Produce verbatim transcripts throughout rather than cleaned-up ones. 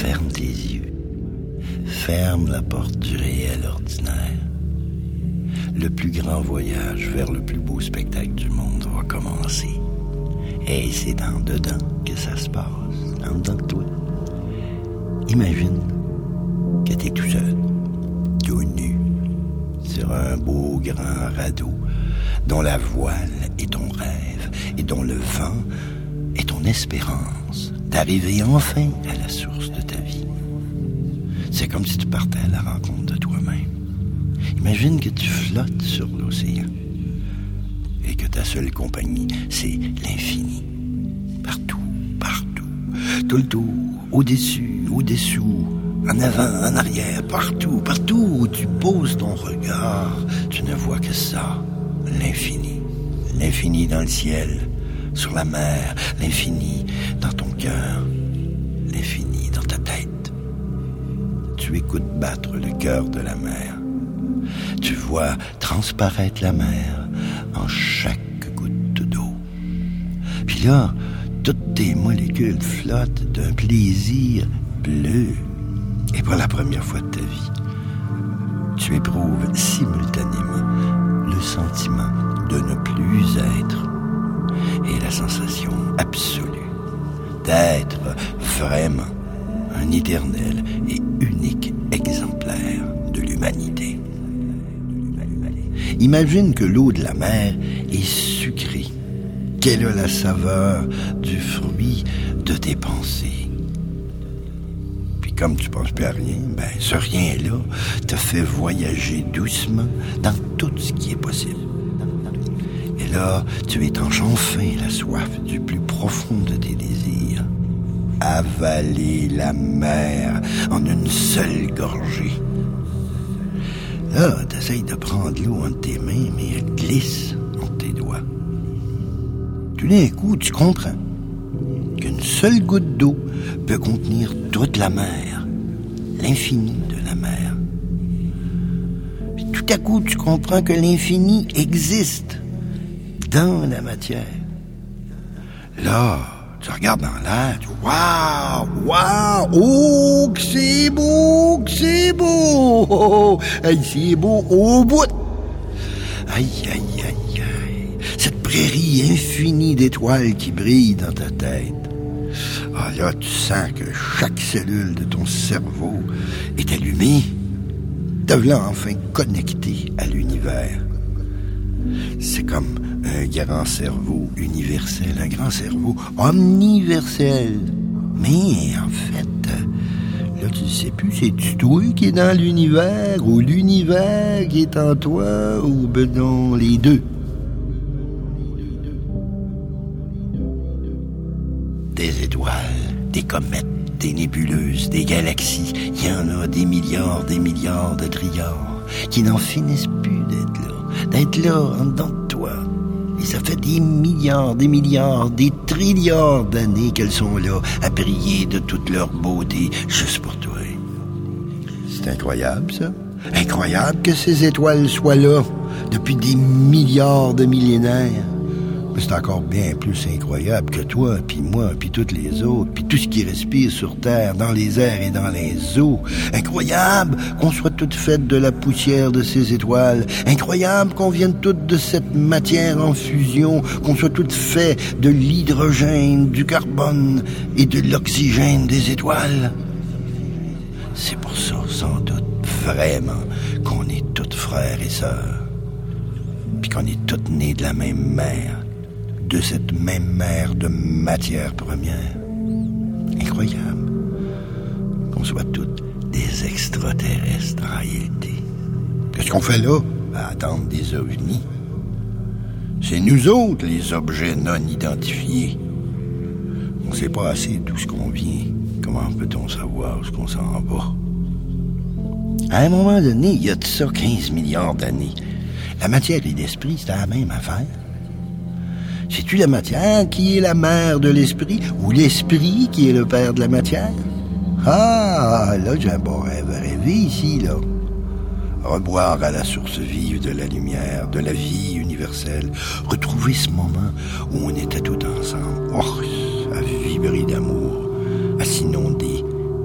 ferme tes yeux. Ferme la porte du réel ordinaire. Le plus grand voyage vers le plus beau spectacle du monde va commencer. Et c'est en dedans que ça se passe, en dedans de toi. Imagine que t'es tout seul, tout nu, sur un beau grand radeau, dont la voile est ton rêve et dont le vent est ton espérance d'arriver enfin à la source de ta vie. C'est comme si tu partais à la rencontre de toi-même. Imagine que tu flottes sur l'océan et que ta seule compagnie, c'est l'infini. Partout, partout, tout le tour, au-dessus, au-dessous, en avant, en arrière, partout, partout où tu poses ton regard, tu ne vois que ça, l'infini. L'infini dans le ciel, sur la mer, l'infini dans ton cœur, l'infini dans ta tête. Tu écoutes battre le cœur de la mer. Tu vois transparaître la mer en chaque goutte d'eau. Puis là, toutes tes molécules flottent d'un plaisir bleu. Et pour la première fois de ta vie, tu éprouves simultanément le sentiment de ne plus être et la sensation absolue d'être vraiment un éternel et unique exemplaire de l'humanité. Imagine que l'eau de la mer est sucrée, qu'elle a la saveur du fruit de tes pensées. Puis comme tu penses plus à rien, ben ce rien-là te fait voyager doucement dans tout ce qui est possible. Et là, tu étanches enfin la soif du plus profond de tes désirs. Avaler la mer en une seule gorgée. Là, t'essayes de prendre l'eau entre tes mains, mais elle glisse entre tes doigts. Tout d'un coup, tu comprends qu'une seule goutte d'eau peut contenir toute la mer, l'infini de la mer. Puis tout à coup, tu comprends que l'infini existe dans la matière. Là, tu regardes dans l'air, tu waouh, waouh, oh, que c'est beau, que c'est beau, oh, hey, c'est beau au bout. Aïe, aïe, aïe, aïe, cette prairie infinie d'étoiles qui brille dans ta tête. Ah là, tu sens que chaque cellule de ton cerveau est allumée. Te voilà enfin connecté à l'univers. C'est comme un grand cerveau universel, un grand cerveau omniversel. Mais en fait, là tu ne sais plus, c'est-tu toi qui est dans l'univers ou l'univers qui est en toi ou ben non, les deux? Des étoiles, des comètes, des nébuleuses, des galaxies, il y en a des milliards, des milliards de trilliards qui n'en finissent plus d'être là, d'être là en dedans de toi. Et ça fait des milliards, des milliards, des trilliards d'années qu'elles sont là, à briller de toute leur beauté, juste pour toi. C'est incroyable, ça. Incroyable que ces étoiles soient là, depuis des milliards de millénaires. Mais c'est encore bien plus incroyable que toi, puis moi, puis toutes les autres, puis tout ce qui respire sur Terre, dans les airs et dans les eaux. Incroyable qu'on soit toutes faites de la poussière de ces étoiles. Incroyable qu'on vienne toutes de cette matière en fusion, qu'on soit toutes faites de l'hydrogène, du carbone et de l'oxygène des étoiles. C'est pour ça, sans doute, vraiment, qu'on est toutes frères et sœurs. Puis qu'on est toutes nées de la même mère. De cette même mer de matière première. Incroyable qu'on soit toutes des extraterrestres en réalité. Qu'est-ce qu'on fait là? À attendre des ovnis. C'est nous autres, les objets non identifiés. On sait pas assez d'où ce qu'on vient. Comment peut-on savoir où ce qu'on s'en va? À un moment donné, il y a de ça quinze milliards d'années. La matière et l'esprit, c'était la même affaire. C'est-tu la matière qui est la mère de l'esprit ou l'esprit qui est le père de la matière? Ah, là, j'ai un bon rêve à rêver ici, là. Reboire à la source vive de la lumière, de la vie universelle. Retrouver ce moment où on était tout ensemble. Oh, à vibrer d'amour, à s'inonder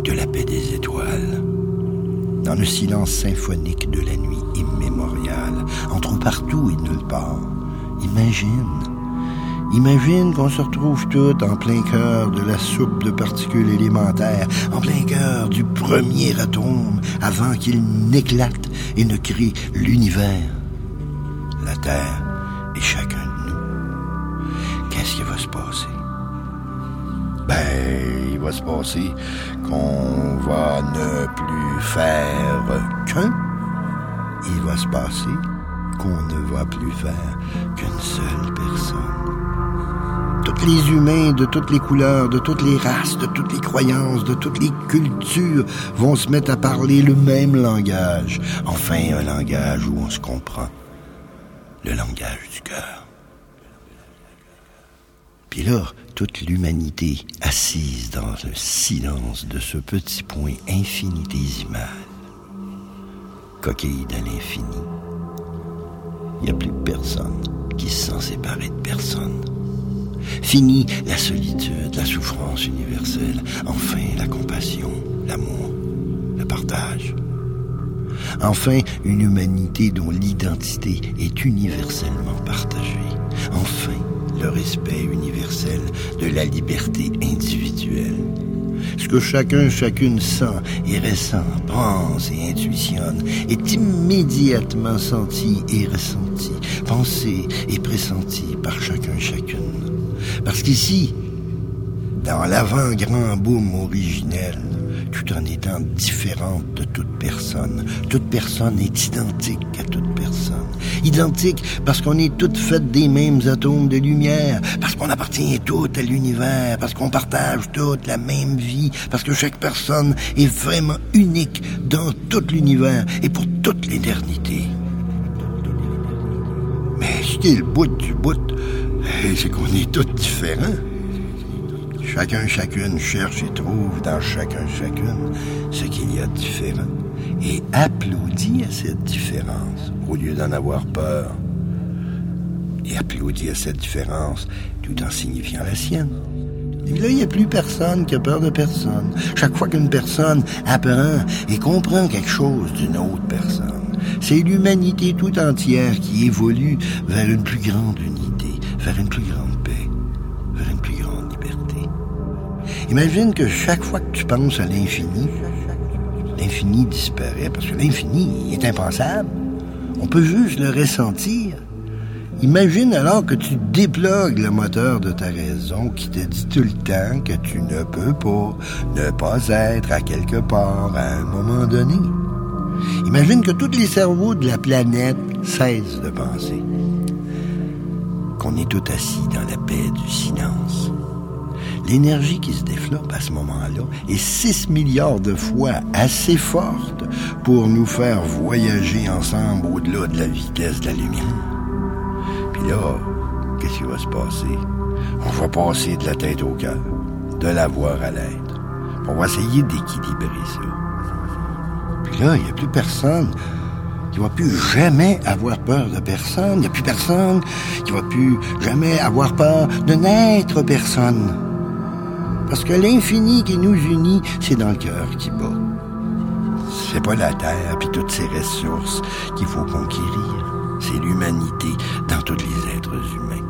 de la paix des étoiles. Dans le silence symphonique de la nuit immémoriale, entre partout et nulle part, imagine, imagine qu'on se retrouve tout en plein cœur de la soupe de particules élémentaires, en plein cœur du premier atome, avant qu'il n'éclate et ne crée l'univers, la Terre et chacun de nous. Qu'est-ce qui va se passer? Ben, il va se passer qu'on va ne plus faire qu'un. Il va se passer qu'on ne va plus faire qu'une seule personne. Tous les humains de toutes les couleurs, de toutes les races, de toutes les croyances, de toutes les cultures vont se mettre à parler le même langage. Enfin, un langage où on se comprend. Le langage du cœur. Puis là, toute l'humanité assise dans le silence de ce petit point infinitésimal, coquille à l'infini, il n'y a plus personne qui se sent séparé de personne. Fini la solitude, la souffrance universelle, enfin la compassion, l'amour, le partage. Enfin, une humanité dont l'identité est universellement partagée. Enfin, le respect universel de la liberté individuelle. Ce que chacun, chacune sent et ressent, pense et intuitionne est immédiatement senti et ressenti, pensé et pressenti par chacun, chacune. Parce qu'ici, dans l'avant-grand boom originel, tout en étant différente de toute personne, toute personne est identique à toute personne. Identique parce qu'on est toutes faites des mêmes atomes de lumière, parce qu'on appartient toutes à l'univers, parce qu'on partage toutes la même vie, parce que chaque personne est vraiment unique dans tout l'univers et pour toute l'éternité. Mais ce qui est le bout du bout, c'est qu'on est tous différents. Chacun, chacune cherche et trouve dans chacun, chacune ce qu'il y a de différent et applaudit à cette différence au lieu d'en avoir peur. Et applaudit à cette différence tout en signifiant la sienne. Et là, il n'y a plus personne qui a peur de personne. Chaque fois qu'une personne apprend et comprend quelque chose d'une autre personne, c'est l'humanité tout entière qui évolue vers une plus grande unité, vers une plus grande paix, vers une plus grande liberté. Imagine que chaque fois que tu penses à l'infini, l'infini disparaît, parce que l'infini est impensable. On peut juste le ressentir. Imagine alors que tu déplugues le moteur de ta raison qui te dit tout le temps que tu ne peux pas ne pas être à quelque part à un moment donné. Imagine que tous les cerveaux de la planète cessent de penser. Qu'on est tout assis dans la paix du silence. L'énergie qui se développe à ce moment-là est six milliards de fois assez forte pour nous faire voyager ensemble au-delà de la vitesse de la lumière. Puis là, qu'est-ce qui va se passer? On va passer de la tête au cœur, de la voix à l'être. On va essayer d'équilibrer ça. Puis là, il n'y a plus personne qui va plus jamais avoir peur de personne. Il n'y a plus personne qui va plus jamais avoir peur de n'être personne. Parce que l'infini qui nous unit, c'est dans le cœur qui bat. C'est pas la terre puis toutes ses ressources qu'il faut conquérir. C'est l'humanité dans tous les êtres humains.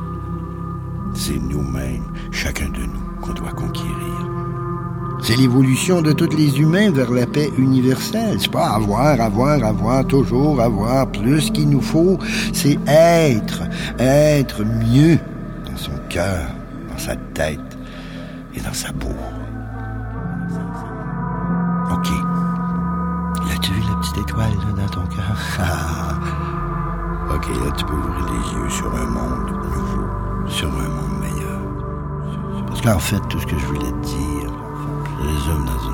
C'est nous-mêmes, chacun de nous, qu'on doit conquérir. C'est l'évolution de tous les humains vers la paix universelle. C'est pas avoir, avoir, avoir, toujours avoir plus qu'il nous faut. C'est être, être mieux dans son cœur, dans sa tête et dans sa peau. OK. L'as-tu vu la petite étoile là, dans ton cœur? Ah. OK, là, tu peux ouvrir les yeux sur un monde nouveau, sur un monde meilleur. Parce qu'en fait, tout ce que je voulais te dire, je résume dans une